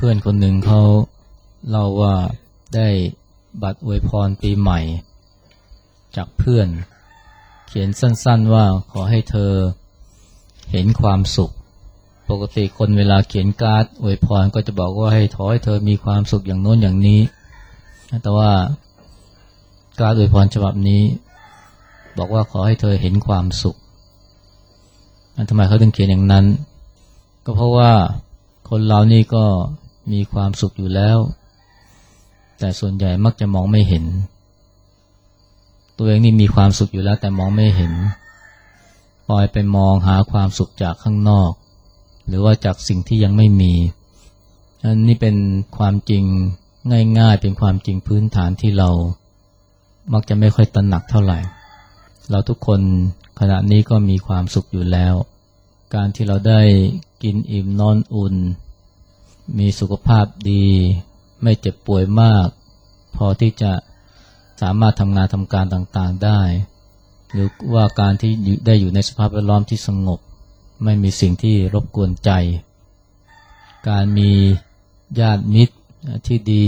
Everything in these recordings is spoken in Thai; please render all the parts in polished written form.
พื่อนคนหนึ่งเขาเล่าว่าได้บัตรอวยพรปีใหม่จากเพื่อนเขียนสั้นๆว่าขอให้เธอเห็นความสุขปกติคนเวลาเขียนการ์ดอวยพรก็จะบอกว่าขอให้เธอมีความสุขอย่างโน้นอย่างนี้แต่ว่าการ์ดอวยพรฉบับนี้บอกว่าขอให้เธอเห็นความสุขทำไมเขาถึงเขียนอย่างนั้นก็เพราะว่าคนเรานี่ก็มีความสุขอยู่แล้วแต่ส่วนใหญ่มักจะมองไม่เห็นตัวเองนี่มีความสุขอยู่แล้วแต่มองไม่เห็นปล่อยไปมองหาความสุขจากข้างนอกหรือว่าจากสิ่งที่ยังไม่มีอันนี้เป็นความจริงง่ายๆเป็นความจริงพื้นฐานที่เรามักจะไม่ค่อยตระหนักเท่าไหร่เราทุกคนขณะนี้ก็มีความสุขอยู่แล้วการที่เราได้กินอิ่มนอนอุ่นมีสุขภาพดีไม่เจ็บป่วยมากพอที่จะสามารถทำงานทำการต่างๆได้หรือว่าการที่ได้อยู่ในสภาพแวดล้อมที่สงบไม่มีสิ่งที่รบกวนใจการมีญาติมิตรที่ดี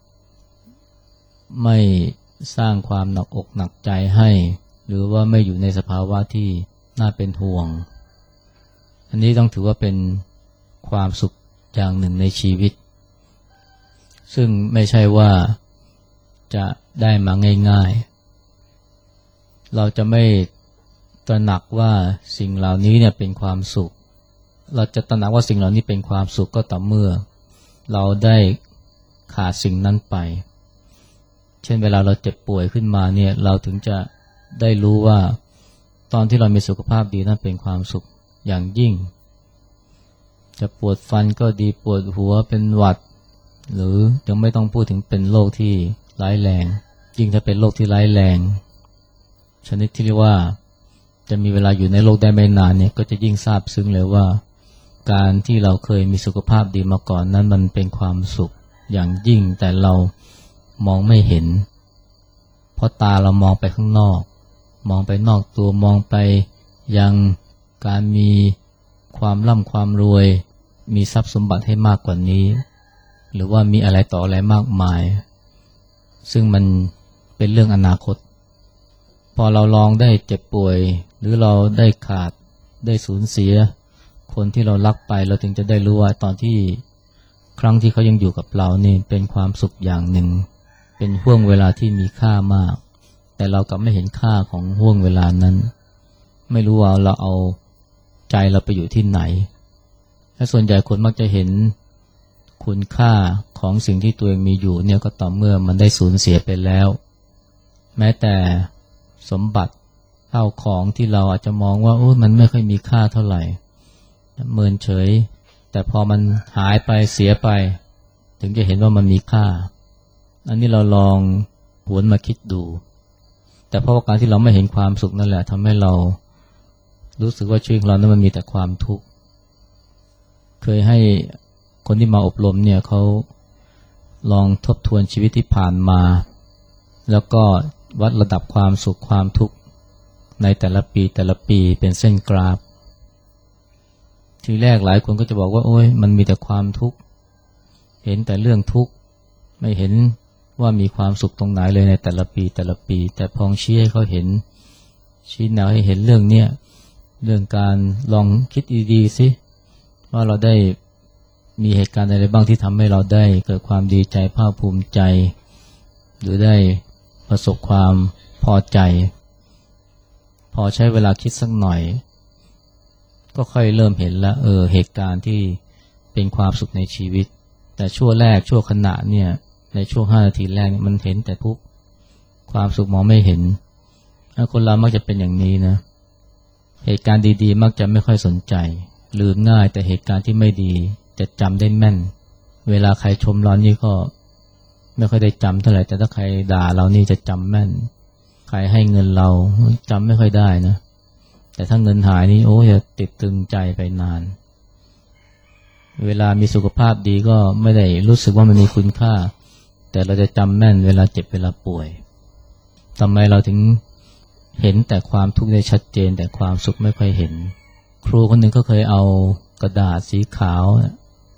ไม่สร้างความหนักอกหนักใจให้หรือว่าไม่อยู่ในสภาวะที่น่าเป็นห่วงอันนี้ต้องถือว่าเป็นความสุขอย่างหนึ่งในชีวิตซึ่งไม่ใช่ว่าจะได้มาง่ายๆเราจะไม่ตระหนักว่าสิ่งเหล่านี้เนี่ยเป็นความสุขเราจะตระหนักว่าสิ่งเหล่านี้เป็นความสุขก็ต่อเมื่อเราได้ขาดสิ่งนั้นไปเช่นเวลาเราเจ็บป่วยขึ้นมาเนี่ยเราถึงจะได้รู้ว่าตอนที่เรามีสุขภาพดีนั้นเป็นความสุขอย่างยิ่งจะปวดฟันก็ดีปวดหัวเป็นหวัดหรือยังไม่ต้องพูดถึงเป็นโรคที่ร้ายแรงยิ่งถ้าเป็นโรคที่ร้ายแรงชนิดที่เรียกว่าจะมีเวลาอยู่ในโลกได้ไม่นานเนี่ยก็จะยิ่งซาบซึ้งเลยว่าการที่เราเคยมีสุขภาพดีมาก่อนนั้นมันเป็นความสุขอย่างยิ่งแต่เรามองไม่เห็นเพราะตาเรามองไปข้างนอกมองไปนอกตัวมองไปยังการมีความร่ำความรวยมีทรัพย์สมบัติให้มากกว่านี้หรือว่ามีอะไรต่ออะไรมากมายซึ่งมันเป็นเรื่องอนาคตพอเราลองได้เจ็บป่วยหรือเราได้ขาดได้สูญเสียคนที่เรารักไปเราถึงจะได้รู้ว่าตอนที่ครั้งที่เขายังอยู่กับเรานี่เป็นความสุขอย่างหนึ่งเป็นห่วงเวลาที่มีค่ามากแต่เรากลับไม่เห็นค่าของห่วงเวลานั้นไม่รู้ว่าเราเอาใจเราไปอยู่ที่ไหนและส่วนใหญ่คนมักจะเห็นคุณค่าของสิ่งที่ตัวเองมีอยู่เนี่ยก็ต่อเมื่อมันได้สูญเสียไปแล้วแม้แต่สมบัติข้าวของที่เราอาจจะมองว่ามันไม่ค่อยมีค่าเท่าไหร่เมินเฉยแต่พอมันหายไปเสียไปถึงจะเห็นว่ามันมีค่าอันนี้เราลองหวนมาคิดดูแต่เพราะว่าการที่เราไม่เห็นความสุขนั่นแหละทำให้เรารู้สึกว่าชีวิตของเรานั้นมันมีแต่ความทุกข์เคยให้คนที่มาอบรมเนี่ยเขาลองทบทวนชีวิตที่ผ่านมาแล้วก็วัดระดับความสุขความทุกข์ในแต่ละปีเป็นเส้นกราฟทีแรกหลายคนก็จะบอกว่าโอ้ยมันมีแต่ความทุกข์เห็นแต่เรื่องทุกข์ไม่เห็นว่ามีความสุขตรงไหนเลยในแต่ละปีแต่พองชี้ให้เขาเห็นชี้แนวให้เห็นเรื่องเนี้ยเรื่องการลองคิดดีๆสิว่าเราได้มีเหตุการณ์อะไรบ้างที่ทำให้เราได้เกิดความดีใจภาคภูมิใจหรือได้ประสบความพอใจพอใช้เวลาคิดสักหน่อยก็ค่อยเริ่มเห็นแล้วเหตุการณ์ที่เป็นความสุขในชีวิตแต่ชั่วขณะเนี่ยในช่วง5 นาทีแรกมันเห็นแต่ทุกข์ความสุขมองไม่เห็นคนเรามักจะเป็นอย่างนี้นะเหตุการณ์ดีๆมักจะไม่ค่อยสนใจลืมง่ายแต่เหตุการณ์ที่ไม่ดีจะจำได้แม่นเวลาใครชมเรานี่ก็ไม่ค่อยได้จำเท่าไหร่แต่ถ้าใครด่าเรานี่จะจำแม่นใครให้เงินเราจำไม่ค่อยได้นะแต่ถ้าเงินหายนี่จะติดตึงใจไปนานเวลามีสุขภาพดีก็ไม่ได้รู้สึกว่ามันมีคุณค่าแต่เราจะจำแม่นเวลาเจ็บเวลาป่วยทำไมเราถึงเห็นแต่ความทุกข์ได้ชัดเจนแต่ความสุขไม่ค่อยเห็นครูคนหนึ่งก็เคยเอากระดาษสีขาว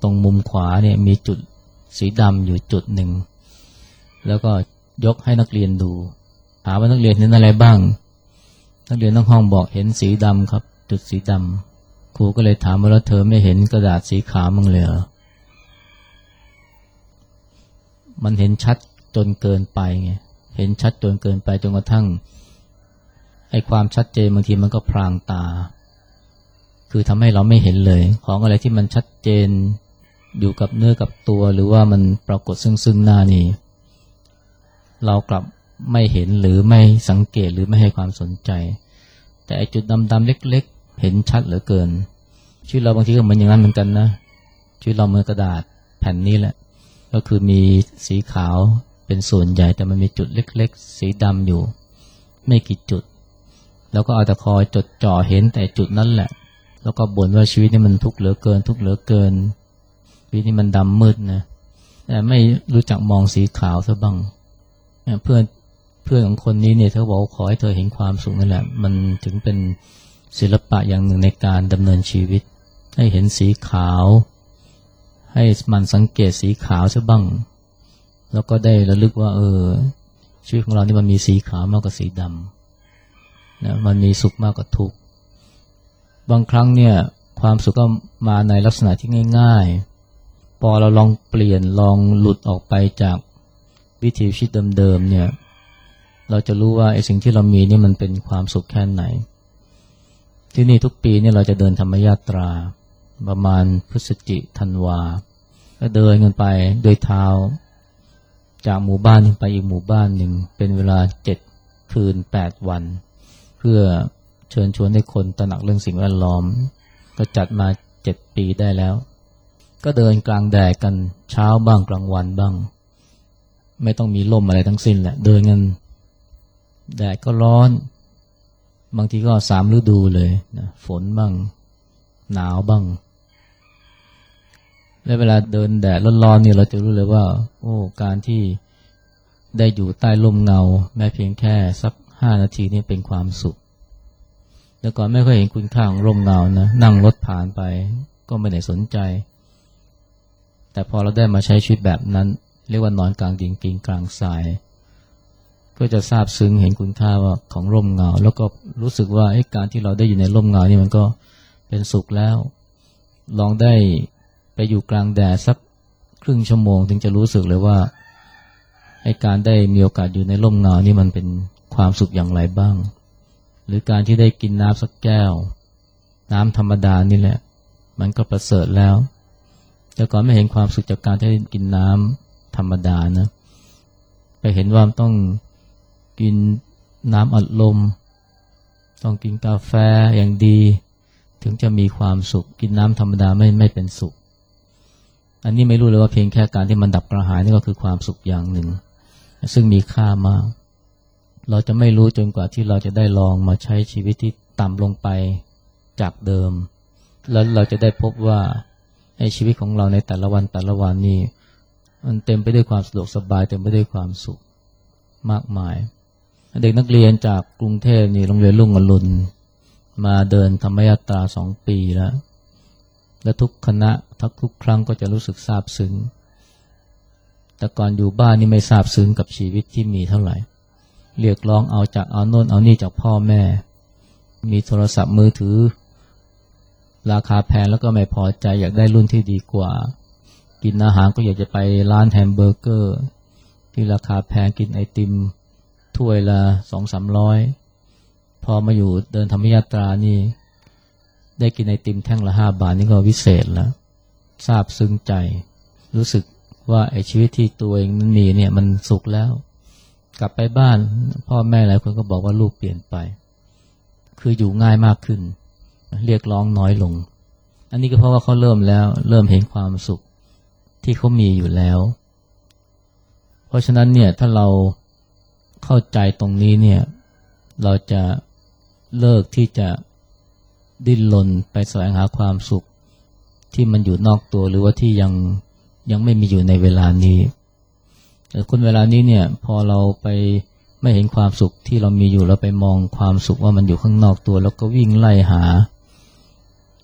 ตรงมุมขวาเนี่ยมีจุดสีดำอยู่จุดหนึ่งแล้วก็ยกให้นักเรียนดูถามว่านักเรียนเห็นอะไรบ้างนักเรียนทั้งห้องบอกเห็นสีดำครับจุดสีดำครูก็เลยถามว่าแล้วเธอไม่เห็นกระดาษสีขาวมั้งเลยเหรอมันเห็นชัดจนเกินไปไงเห็นชัดจนเกินไปจนกระทั่งไอ้ความชัดเจนบางทีมันก็พรางตาคือทำให้เราไม่เห็นเลยของอะไรที่มันชัดเจนอยู่กับเนื้อกับตัวหรือว่ามันปรากฏซึ่งหน้านี่เรากลับไม่เห็นหรือไม่สังเกตหรือไม่ให้ความสนใจแต่ไอ้จุดดำๆเล็กๆเห็นชัดเหลือเกินชีวิตเราบางทีก็เหมือนอย่างนั้นเหมือนกันนะชีวิตเราเหมือนกระดาษแผ่นนี้แหละก็คือมีสีขาวเป็นส่วนใหญ่แต่มันมีจุดเล็กๆสีดำอยู่ไม่กี่จุดแล้วก็เอาแต่คอยจดจ่อเห็นแต่จุดนั้นแหละแล้วก็บ่นว่าชีวิตนี้มันทุกข์เหลือเกินทุกข์เหลือเกินชีวิตนี้มันดำมืดนะแต่ไม่รู้จักมองสีขาวซะบ้างเพื่อนของคนนี้เนี่ยเธอบอกขอให้เธอเห็นความสุขนั่นแหละมันถึงเป็นศิลปะอย่างหนึ่งในการดำเนินชีวิตให้เห็นสีขาวให้มันสังเกตสีขาวซะบ้างแล้วก็ได้ระลึกว่าชีวิตของเรานี่มันมีสีขาวมากกว่าสีดำนะมันมีสุขมากกว่าทุกข์บางครั้งเนี่ยความสุขก็มาในลักษณะที่ง่ายๆพอเราลองเปลี่ยนลองหลุดออกไปจากวิถีชีวิตเดิมๆเนี่ยเราจะรู้ว่าไอ้สิ่งที่เรามีนี่มันเป็นความสุขแค่ไหนที่นี่ทุกปีเนี่ยเราจะเดินธรรมยาตราประมาณพฤศจิกายนธันวาก็เดินกันไปโดยเท้าจากหมู่บ้านนึงไปอีกหมู่บ้านหนึ่งเป็นเวลา7 คืน 8 วันเพื่อเชิญชวนให้คนตระหนักเรื่องสิ่งแวดล้อมก็จัดมา7 ปีได้แล้วก็เดินกลางแดดกันเช้าบ้างกลางวันบ้างไม่ต้องมีร่มอะไรทั้งสิ้นแหละเดินกันแดดก็ร้อนบางทีก็3 ฤดูเลยนะฝนบ้างหนาวบ้างและเวลาเดินแดดร้อนๆเนี่ยเราจะรู้เลยว่าการที่ได้อยู่ใต้ร่มเงาแม้เพียงแค่สัก5 นาทีนี่เป็นความสุขแต่ก่อนไม่ค่อยเห็นคุณค่าของร่มเงานะนั่งรถผ่านไปก็ไม่ได้สนใจแต่พอเราได้มาใช้ชีวิตแบบนั้นเรียกว่านอนกลางดินกินกลางทรายก็จะซาบซึ้งเห็นคุณค่าว่าของร่มเงาแล้วก็รู้สึกว่าการที่เราได้อยู่ในร่มเงานี่มันก็เป็นสุขแล้วลองได้ไปอยู่กลางแดดสักครึ่งชั่วโมงถึงจะรู้สึกเลยว่าการได้มีโอกาสอยู่ในร่มเงานี่มันเป็นความสุขอย่างไรบ้างหรือการที่ได้กินน้ำสักแก้วน้ำธรรมดานี่แหละมันก็ประเสริฐแล้วแต่ก่อนไม่เห็นความสุขจากการที่ได้กินน้ำธรรมดานะไปเห็นว่าต้องกินน้ำอัดลมต้องกินกาแฟอย่างดีถึงจะมีความสุขกินน้ำธรรมดาไม่เป็นสุขอันนี้ไม่รู้เลยว่าเพียงแค่การที่มันดับกระหายนี่ก็คือความสุขอย่างหนึ่งซึ่งมีค่ามากเราจะไม่รู้จนกว่าที่เราจะได้ลองมาใช้ชีวิตที่ต่ำลงไปจากเดิมแล้วเราจะได้พบว่าชีวิตของเราในแต่ละวันนี่มันเต็มไปด้วยความสะดวกสบายเต็มไปด้วยความสุขมากมายเด็กนักเรียนจากกรุงเทพนี่โรงเรียนรุ่งอรุณมาเดินธรรมยาตรา2 ปีแล้วและทุกคณะทุกครั้งก็จะรู้สึกซาบซึ้งแต่ก่อนอยู่บ้านนี่ไม่ซาบซึ้งกับชีวิตที่มีเท่าไหร่เรียกร้องเอาโน่นเอานี่จากพ่อแม่มีโทรศัพท์มือถือราคาแพงแล้วก็ไม่พอใจอยากได้รุ่นที่ดีกว่ากินอาหารก็อยากจะไปร้านแฮมเบอร์เกอร์ที่ราคาแพงกินไอติมถ้วยละ 200-300พอมาอยู่เดินธรรมยาตรานี่ได้กินไอติมแท่งละ5 บาทนี่ก็วิเศษแล้วซาบซึ้งใจรู้สึกว่าชีวิตที่ตัวเองนั้นมีเนี่ยมันสุขแล้วกลับไปบ้านพ่อแม่หลายคนก็บอกว่าลูกเปลี่ยนไปคืออยู่ง่ายมากขึ้นเรียกร้องน้อยลงอันนี้ก็เพราะว่าเขาเริ่มเห็นความสุขที่เขามีอยู่แล้วเพราะฉะนั้นเนี่ยถ้าเราเข้าใจตรงนี้เนี่ยเราจะเลิกที่จะดิ้นรนไปแสวงหาความสุขที่มันอยู่นอกตัวหรือว่าที่ยังไม่มีอยู่ในเวลานี้แต่คนเวลานี้เนี่ยพอเราไปไม่เห็นความสุขที่เรามีอยู่เราไปมองความสุขว่ามันอยู่ข้างนอกตัวแล้วก็วิ่งไล่หา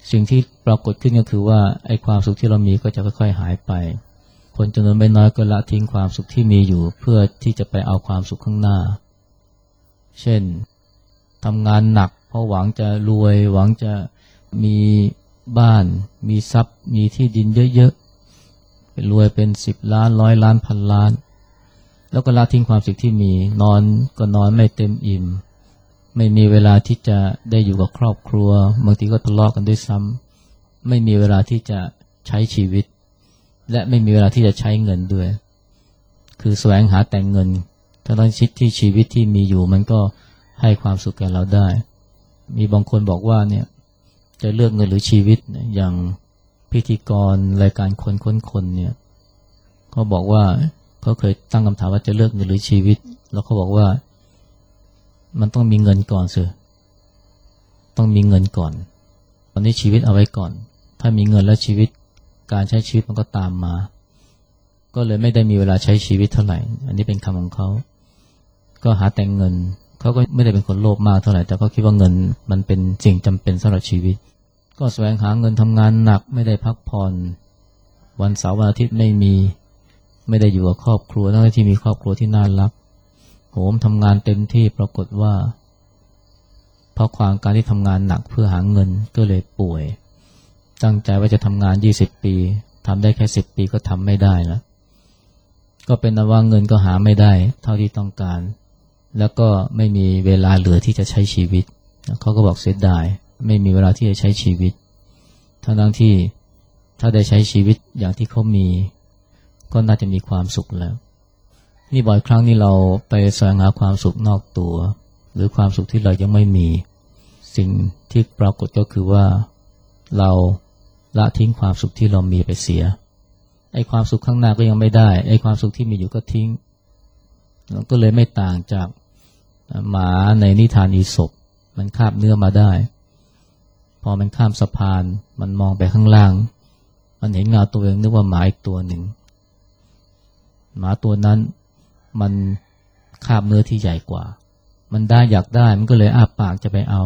สิ่งที่ปรากฏขึ้นก็คือว่าไอ้ความสุขที่เรามีก็จะค่อยๆหายไปคนจำนวนไม่น้อยก็ละทิ้งความสุขที่มีอยู่เพื่อที่จะไปเอาความสุขข้างหน้าเช่นทำงานหนักเพราะหวังจะรวยหวังจะมีบ้านมีทรัพย์มีที่ดินเยอะๆเป็นรวยเป็น10 ล้าน100 ล้านพันล้านแล้วก็ละทิ้งความสุขที่มีนอนก็นอนไม่เต็มอิ่มไม่มีเวลาที่จะได้อยู่กับครอบครัวบางทีก็ทะเลาะกันด้วยซ้ำไม่มีเวลาที่จะใช้ชีวิตและไม่มีเวลาที่จะใช้เงินด้วยคือแสวงหาแต่เงินทั้งที่ชีวิตที่มีอยู่มันก็ให้ความสุขแก่เราได้มีบางคนบอกว่าเนี่ยจะเลือกเงินหรือชีวิตอย่างพิธีกรรายการคนค้นคนเนี่ยเขาบอกว่าเขาเคยตั้งคำถามว่าจะเลือกเงินหรือชีวิตแล้วเขาบอกว่ามันต้องมีเงินก่อนสิต้องมีเงินก่อนตอนนี้ชีวิตเอาไว้ก่อนถ้ามีเงินแล้วชีวิตการใช้ชีวิตมันก็ตามมาก็เลยไม่ได้มีเวลาใช้ชีวิตเท่าไหร่อันนี้เป็นคำของเขาก็หาแต่เงินเขาก็ไม่ได้เป็นคนโลภมากเท่าไหร่แต่เขาคิดว่าเงินมันเป็นสิ่งจำเป็นสำหรับชีวิตก็แสวงหาเงินทำงานหนักไม่ได้พักผ่อนวันเสาร์วันอาทิตย์ไม่ได้อยู่กับครอบครัวทั้งที่มีครอบครัวที่น่ารักโหมทำงานเต็มที่ปรากฏว่าเพราะการที่ทำงานหนักเพื่อหาเงินก็เลยป่วยตั้งใจว่าจะทำงาน20 ปีทำได้แค่10 ปีก็ทำไม่ได้แล้วก็เป็นว่าเงินก็หาไม่ได้เท่าที่ต้องการแล้วก็ไม่มีเวลาเหลือที่จะใช้ชีวิตเขาก็บอกเสียดายไม่มีเวลาที่จะใช้ชีวิตทั้งที่ถ้าได้ใช้ชีวิตอย่างที่เขามีก็น่าจะมีความสุขแล้วนี่บ่อยครั้งนี่เราไปแสวงหาความสุขนอกตัวหรือความสุขที่เรายังไม่มีสิ่งที่ปรากฏก็คือว่าเราละทิ้งความสุขที่เรามีไปเสียไอ้ความสุขข้างหน้าก็ยังไม่ได้ไอ้ความสุขที่มีอยู่ก็ทิ้งเราก็เลยไม่ต่างจากหมาในนิทานอีสปมันคาบเนื้อมาได้พอมันข้ามสะพานมันมองไปข้างล่างมันเห็นเงาตัวเองนึกว่าหมาอีกตัวหนึ่งหมาตัวนั้นมันคาบเนื้อที่ใหญ่กว่ามันได้อยากได้มันก็เลยอ้าปากจะไปเอา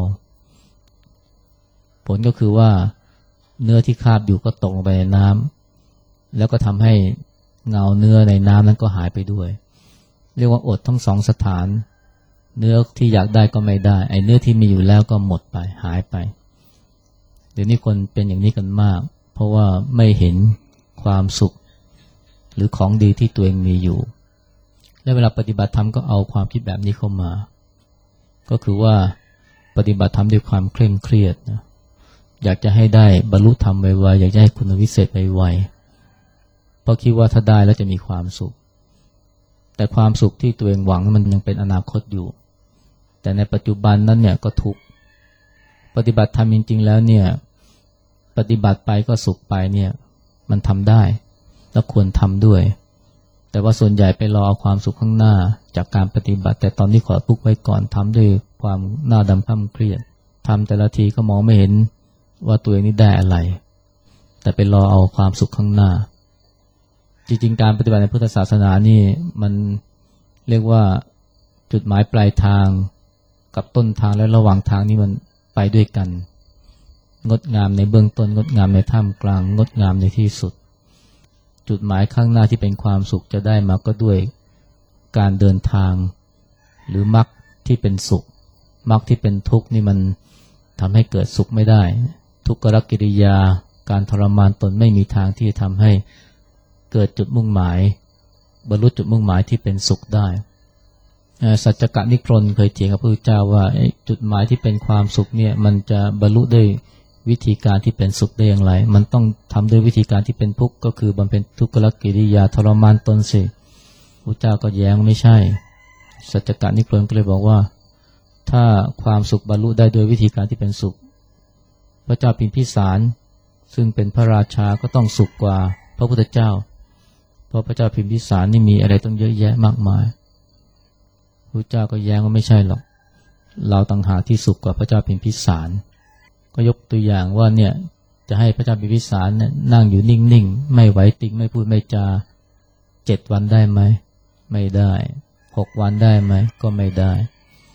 ผลก็คือว่าเนื้อที่คาบอยู่ก็ตกลงไปในน้ำแล้วก็ทำให้เงาเนื้อในน้ำนั้นก็หายไปด้วยเรียกว่าอดทั้งสองสถานเนื้อที่อยากได้ก็ไม่ได้ไอ้เนื้อที่มีอยู่แล้วก็หมดไปหายไปเดี๋ยวนี้คนเป็นอย่างนี้กันมากเพราะว่าไม่เห็นความสุขหรือของดีที่ตัวเองมีอยู่และเวลาปฏิบัติธรรมก็เอาความคิดแบบนี้เข้ามาก็คือว่าปฏิบัติธรรมด้วยความเคร่งเครียดนะอยากจะให้ได้บรรลุธรรมไวๆอยากจะให้คุณวิเศษไวๆเพราะคิดว่าถ้าได้แล้วจะมีความสุขแต่ความสุขที่ตัวเองหวังมันยังเป็นอนาคตอยู่แต่ในปัจจุบันนั้นเนี่ยก็ทุกข์ปฏิบัติธรรมจริงๆแล้วเนี่ยปฏิบัติไปก็สุขไปเนี่ยมันทำได้และควรทำด้วยแต่ว่าส่วนใหญ่ไปรอเอาความสุขข้างหน้าจากการปฏิบัติแต่ตอนนี้ขอทุกข์ไว้ก่อนทำด้วยความหน้าดำค่ำเครียดทำแต่ละทีก็มองไม่เห็นว่าตัวเองนี่ได้อะไรแต่ไปรอเอาความสุขข้างหน้าจริงๆการปฏิบัติในพุทธศาสนานี่มันเรียกว่าจุดหมายปลายทางกับต้นทางและระหว่างทางนี่มันไปด้วยกันงดงามในเบื้องต้นงดงามในท่ามกลางงดงามในที่สุดจุดหมายข้างหน้าที่เป็นความสุขจะได้มาก็ด้วยการเดินทางหรือมรรคที่เป็นสุขมรรคที่เป็นทุกข์นี่มันทำให้เกิดสุขไม่ได้ทุกขกิริยาการทรมานตนไม่มีทางที่จะทำให้เกิดจุดมุ่งหมายบรรลุจุดมุ่งหมายที่เป็นสุขได้สัจจกนิครนเคยเถียงกับพระพุทธเจ้าว่าจุดหมายที่เป็นความสุขเนี่ยมันจะบรรลุด้วยวิธีการที่เป็นสุขได้อย่างไรมันต้องทำด้วยวิธีการที่เป็นทุกข์ก็คือบำเพ็ญทุกขกิริยาทรมานตนสิพระเจ้าก็แย้งไม่ใช่สัจจกนิครนก็เลยบอกว่าถ้าความสุขบรรลุได้โดยวิธีการที่เป็นสุขพระเจ้าพิมพิสารซึ่งเป็นพระราชาก็ต้องสุขกว่าพระพุทธเจ้าเพราะพระเจ้าพิมพิสารนี่มีอะไรต้องเยอะแยะมากมายพระเจ้าก็แย้งว่าไม่ใช่หรอกเราต่างหากที่สุขกว่าพระเจ้าพิมพิสารก็ยกตัวอย่างว่าเนี่ยจะให้พระเจ้าพิมพิสารนั่งอยู่นิ่งๆไม่ไหวติงไม่พูดไม่จา7 วันได้ไหมไม่ได้6 วันได้ไหมก็ไม่ได้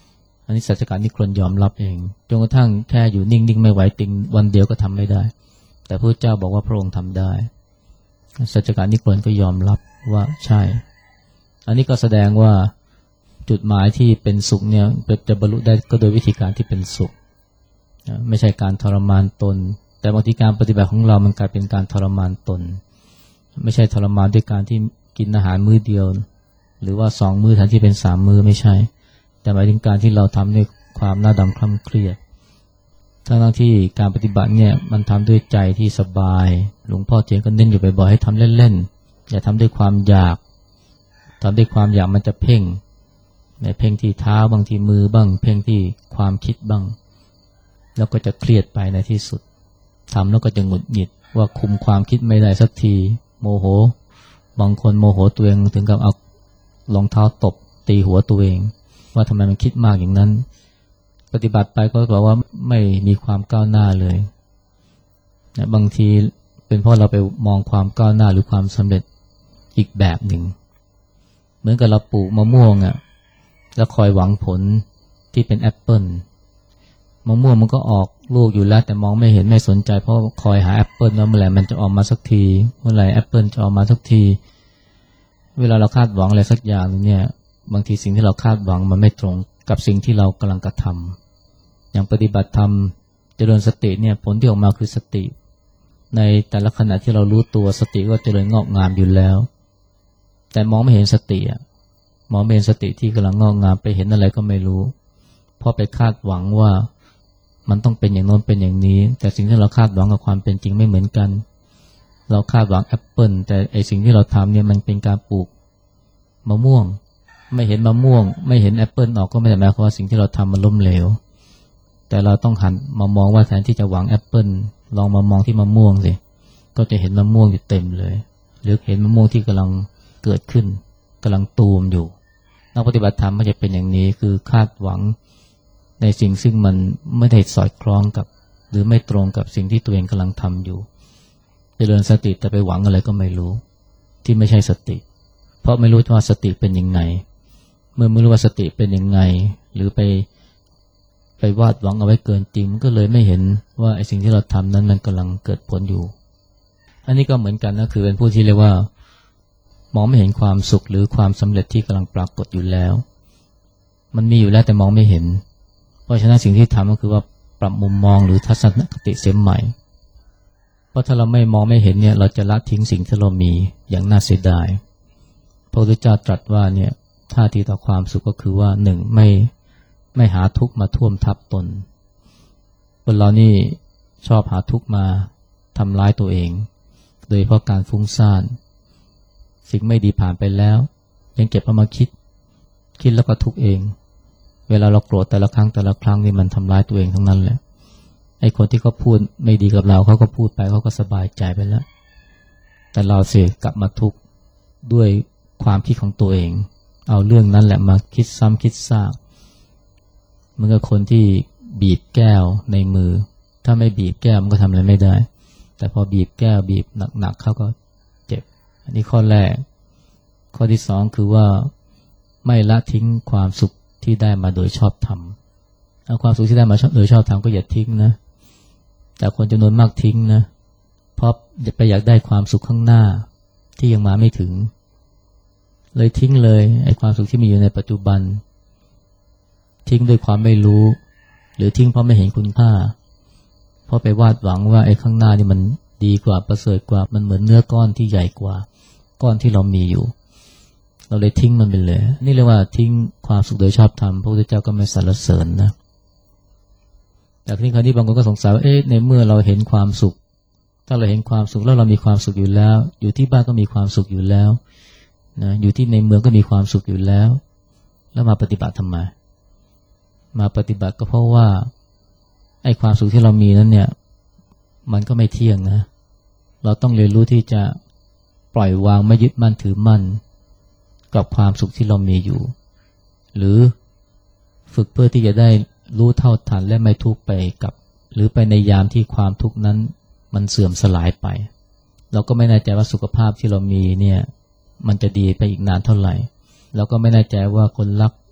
อันนี้สัจจการนิครนยอมรับเองจนกระทั่งแค่อยู่นิ่งๆไม่ไหวติงวันเดียวก็ทำไม่ได้แต่พระเจ้าบอกว่าพระองค์ทำได้สัจจการนิครนก็ยอมรับว่าใช่อันนี้ก็แสดงว่าจุดหมายที่เป็นสุขเนี่ยจะบรรลุได้ก็โดยวิธีการที่เป็นสุขไม่ใช่การทรมานตนแต่บางทีการปฏิบัติของเรามันกลายเป็นการทรมานตนไม่ใช่ทรมานด้วยการที่กินอาหารมื้อเดียวหรือว่า2 มื้อแทนที่เป็น3 มื้อไม่ใช่แต่หมายถึงการที่เราทำด้วยความหน้าดำคล้ำเครียดทั้งที่การปฏิบัติเนี่ยมันทำด้วยใจที่สบายหลวงพ่อเทียนก็เน้นอยู่บ่อยๆให้ทำเล่นๆอย่าทำด้วยความอยากทำด้วยความอยากมันจะเพ่งเพ่งที่เท้าบางทีมือบ้างเพ่งที่ความคิดบ้างแล้วก็จะเครียดไปในที่สุดทำแล้วก็จะหงุดหงิดว่าคุมความคิดไม่ได้สักทีโมโหบางคนโมโหตัวเองถึงกับเอารองเท้าตบตีหัวตัวเองว่าทำไมมันคิดมากอย่างนั้นปฏิบัติไปก็บอกว่าไม่มีความก้าวหน้าเลยบางทีเป็นเพราะเราไปมองความก้าวหน้าหรือความสำเร็จอีกแบบหนึ่งเหมือนกับเราปลูกมะม่วงแล้วคอยหวังผลที่เป็นแอปเปิ้ลมะม่วงมันก็ออกลูกอยู่แล้วแต่มองไม่เห็นไม่สนใจเพราะคอยหาแอปเปิ้ลว่าเมื่อไหร่มันจะออกมาสักทีเมื่อไหร่แอปเปิ้ลจะออกมาสักทีเวลาเราคาดหวังอะไรสักอย่างเนี่ยบางทีสิ่งที่เราคาดหวังมันไม่ตรงกับสิ่งที่เรากำลังกระทำอย่างปฏิบัติธรรมเจริญสติเนี่ยผลที่ออกมาคือสติในแต่ละขณะที่เรารู้ตัวสติก็เจริญงอกงามอยู่แล้วแต่มองไม่เห็นสติมองไม่เห็นสติที่กำลังงอกงามไปเห็นอะไรก็ไม่รู้เพราะไปคาดหวังว่ามันต้องเป็นอย่างโน้นเป็นอย่างนี้แต่สิ่งที่เราคาดหวังกับความเป็นจริงไม่เหมือนกันเราคาดหวังแอปเปิลแต่ไอสิ่งที่เราทำเนี่ยมันเป็นการปลูกมะม่วงไม่เห็นมะม่วงไม่เห็นแอปเปิลออกก็ไม่ได้หมายความว่าสิ่งที่เราทำมันล้มเหลวแต่เราต้องหันมามองว่าแทนที่จะหวังแอปเปิลลองมามองที่มะม่วงสิก็จะเห็นมะม่วงอยู่เต็มเลยหรือเห็นมะม่วงที่กำลังเกิดขึ้นกำลังตูมอยู่นักปฏิบัติธรรมมันจะเป็นอย่างนี้คือคาดหวังในสิ่งซึ่งมันไม่ได้สอดคล้องกับหรือไม่ตรงกับสิ่งที่ตัวเองกำลังทำอยู่เจริญสติแต่ไปหวังอะไรก็ไม่รู้ที่ไม่ใช่สติเพราะไม่รู้ว่าสติเป็นยังไงเมื่อไม่รู้ว่าสติเป็นยังไงหรือไปวาดหวังเอาไว้เกินจริงก็เลยไม่เห็นว่าไอ้สิ่งที่เราทำนั้นมันกำลังเกิดผลอยู่อันนี้ก็เหมือนกันนะคือเป็นผู้ที่เรียกว่ามองไม่เห็นความสุขหรือความสำเร็จที่กำลังปรากฏอยู่แล้วมันมีอยู่แล้วแต่มองไม่เห็นเพราะฉะนั้นสิ่งที่ทำก็คือว่าปรับมุมมองหรือทัศนคติเสียใหม่เพราะถ้าเราไม่มองไม่เห็นเนี่ยเราจะละทิ้งสิ่งที่เรามีอย่างน่าเสียดายพระพุทธเจ้าตรัสว่าเนี่ยท่าทีต่อความสุขก็คือว่าหนึ่งไม่หาทุกข์มาท่วมทับตนคนเรานี่ชอบหาทุกข์มาทำร้ายตัวเองโดยเพราะการฟุ้งซ่านสิ่งไม่ดีผ่านไปแล้วยังเก็บเอามาคิดแล้วก็ทุกข์เองเวลาเราโกรธแต่ละครั้งนี่มันทำร้ายตัวเองทั้งนั้นแหละไอ้คนที่เขาพูดไม่ดีกับเราเขาก็พูดไปเขาก็สบายใจไปแล้วแต่เราเสียกลับมาทุกข์ด้วยความคิดของตัวเองเอาเรื่องนั้นแหละมาคิดซ้ำคิดซากเหมือนกับคนที่บีบแก้วในมือถ้าไม่บีบแก้วมันก็ทำอะไรไม่ได้แต่พอบีบแก้วบีบหนักๆเขาก็เจ็บอันนี้ข้อแรกข้อที่สองคือว่าไม่ละทิ้งความสุขที่ได้มาโดยชอบธรรมเอาความสุขที่ได้มาโดยชอบธรรมก็อย่าทิ้งนะแต่คนจำนวนมากทิ้งนะเพราะไปอยากได้ความสุขข้างหน้าที่ยังมาไม่ถึงเลยทิ้งเลยไอ้ความสุขที่มีอยู่ในปัจจุบันทิ้งด้วยความไม่รู้หรือทิ้งเพราะไม่เห็นคุณค่าเพราะไปวาดหวังว่าไอ้ข้างหน้านี่มันดีกว่าประเสริฐกว่ามันเหมือนเนื้อก้อนที่ใหญ่กว่าก้อนที่เรามีอยู่เราเลยทิ้งมันไปเลยนี่เรียกว่าทิ้งความสุขโดยชอบธรรมพระพุทธเจ้าก็ไม่สรรเสริญนะแต่ทีนี้คราวนี้บางคนก็สงสัยว่าในเมื่อเราเห็นความสุขถ้าเราเห็นความสุขแล้วเรามีความสุขอยู่แล้วอยู่ที่บ้านก็มีความสุขอยู่แล้วนะอยู่ที่ในเมืองก็มีความสุขอยู่แล้วแล้วมาปฏิบัติทำไมมาปฏิบัติก็เพราะว่าไอ้ความสุขที่เรามีนั้นเนี่ยมันก็ไม่เที่ยงนะเราต้องเรียนรู้ที่จะปล่อยวางไม่ยึดมั่นถือมั่นกับความสุขที่เรามีอยู่หรือฝึกเพื่อที่จะได้รู้เท่าทันและไม่ทุกข์ไปกับหรือไปในยามที่ความทุกข์นั้นมันเสื่อมสลายไปเราก็ไม่แน่ใจว่าสุขภาพที่เรามีเนี่ยมันจะดีไปอีกนานเท่าไหร่เราก็ไม่แน่ใจว่าคนรัก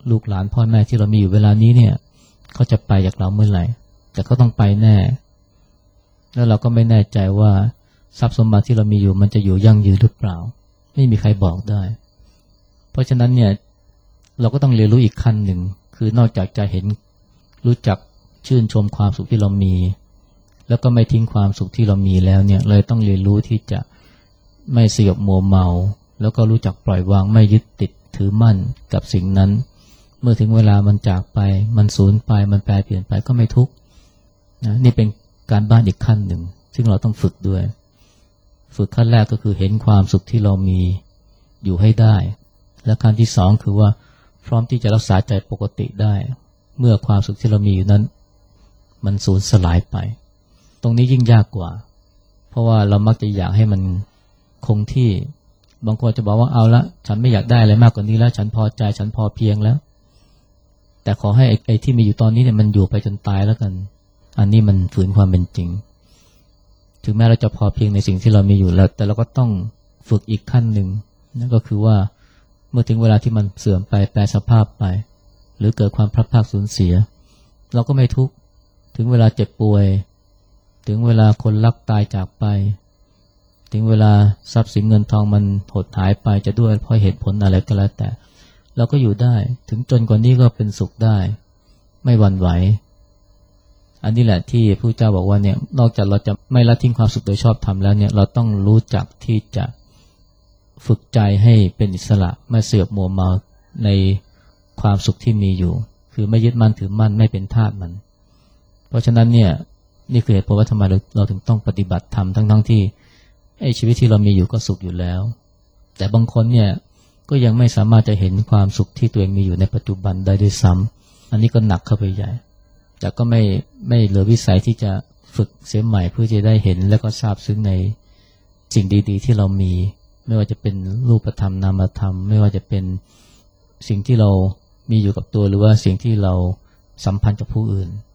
ลูกหลานพ่อแม่ที่เรามีอยู่เวลานี้เนี่ยเขาจะไปจากเราเมื่อไหร่แต่เขาต้องไปแน่แล้วเราก็ไม่แน่ใจว่าทรัพย์สมบัติที่เรามีอยู่มันจะอยู่ยั่งยืนหรือเปล่าไม่มีใครบอกได้เพราะฉะนั้นเนี่ยเราก็ต้องเรียนรู้อีกขั้นหนึ่งคือนอกจากจะเห็นรู้จักชื่นชมความสุขที่เรามีแล้วก็ไม่ทิ้งความสุขที่เรามีแล้วเนี่ยเลยต้องเรียนรู้ที่จะไม่สยบมัวเมาแล้วก็รู้จักปล่อยวางไม่ยึดติดถือมั่นกับสิ่งนั้นเมื่อถึงเวลามันจากไปมันสูญไปมันแปรเปลี่ยนไปก็ไม่ทุกข์นะนี่เป็นการบ้านอีกขั้นหนึ่งซึ่งเราต้องฝึกด้วยฝึกขั้นแรกก็คือเห็นความสุขที่เรามีอยู่ให้ได้และขั้นที่สองคือว่าพร้อมที่จะรักษาใจปกติได้เมื่อความสุขที่เรามีอยู่นั้นมันสูญสลายไปตรงนี้ยิ่งยากกว่าเพราะว่าเรามักจะอยากให้มันคงที่บางคนจะบอกว่าเอาละฉันไม่อยากได้อะไรมากกว่านี้แล้วฉันพอใจฉันพอเพียงแล้วแต่ขอให้ไอ้ที่มีอยู่ตอนนี้เนี่ยมันอยู่ไปจนตายแล้วกันอันนี้มันฝืนความเป็นจริงถึงแม้เราจะพอเพียงในสิ่งที่เรามีอยู่แล้วแต่เราก็ต้องฝึกอีกขั้นหนึ่งนั่นก็คือว่าเมื่อถึงเวลาที่มันเสื่อมไปแปรสภาพไปหรือเกิดความพลัดพรากสูญเสียเราก็ไม่ทุกข์ถึงเวลาเจ็บป่วยถึงเวลาคนรักตายจากไปถึงเวลาทรัพย์สินเงินทองมันหดหายไปจะด้วยเพราะเหตุผลอะไรก็แล้วแต่เราก็อยู่ได้ถึงจนกว่านี้ก็เป็นสุขได้ไม่หวั่นไหวอันนี้แหละที่พระเจ้าบอกว่าเนี่ยนอกจากเราจะไม่ละทิ้งความสุขโดยชอบธรรมแล้วเนี่ยเราต้องรู้จักที่จะฝึกใจให้เป็นอิสระไม่เสื่อมมัวเมาในความสุขที่มีอยู่คือไม่ยึดมั่นถือมั่นไม่เป็นทาสมันเพราะฉะนั้นเนี่ยนี่คือเหตุผลว่าทำไมเราถึงต้องปฏิบัติธรรมทั้งที่ไอ้ชีวิตที่เรามีอยู่ก็สุขอยู่แล้วแต่บางคนเนี่ยก็ยังไม่สามารถจะเห็นความสุขที่ตัวเองมีอยู่ในปัจจุบันได้ด้วยซ้ำอันนี้ก็หนักเข้าไปใหญ่แต่ก็ไม่เหลือวิสัยที่จะฝึกเสียใหม่เพื่อจะได้เห็นและก็ทราบซึ้งในสิ่งดีๆที่เรามีไม่ว่าจะเป็นรูปธรรมนามธรรมไม่ว่าจะเป็นสิ่งที่เรามีอยู่กับตัวหรือว่าสิ่งที่เราสัมพันธ์กับผู้อื่น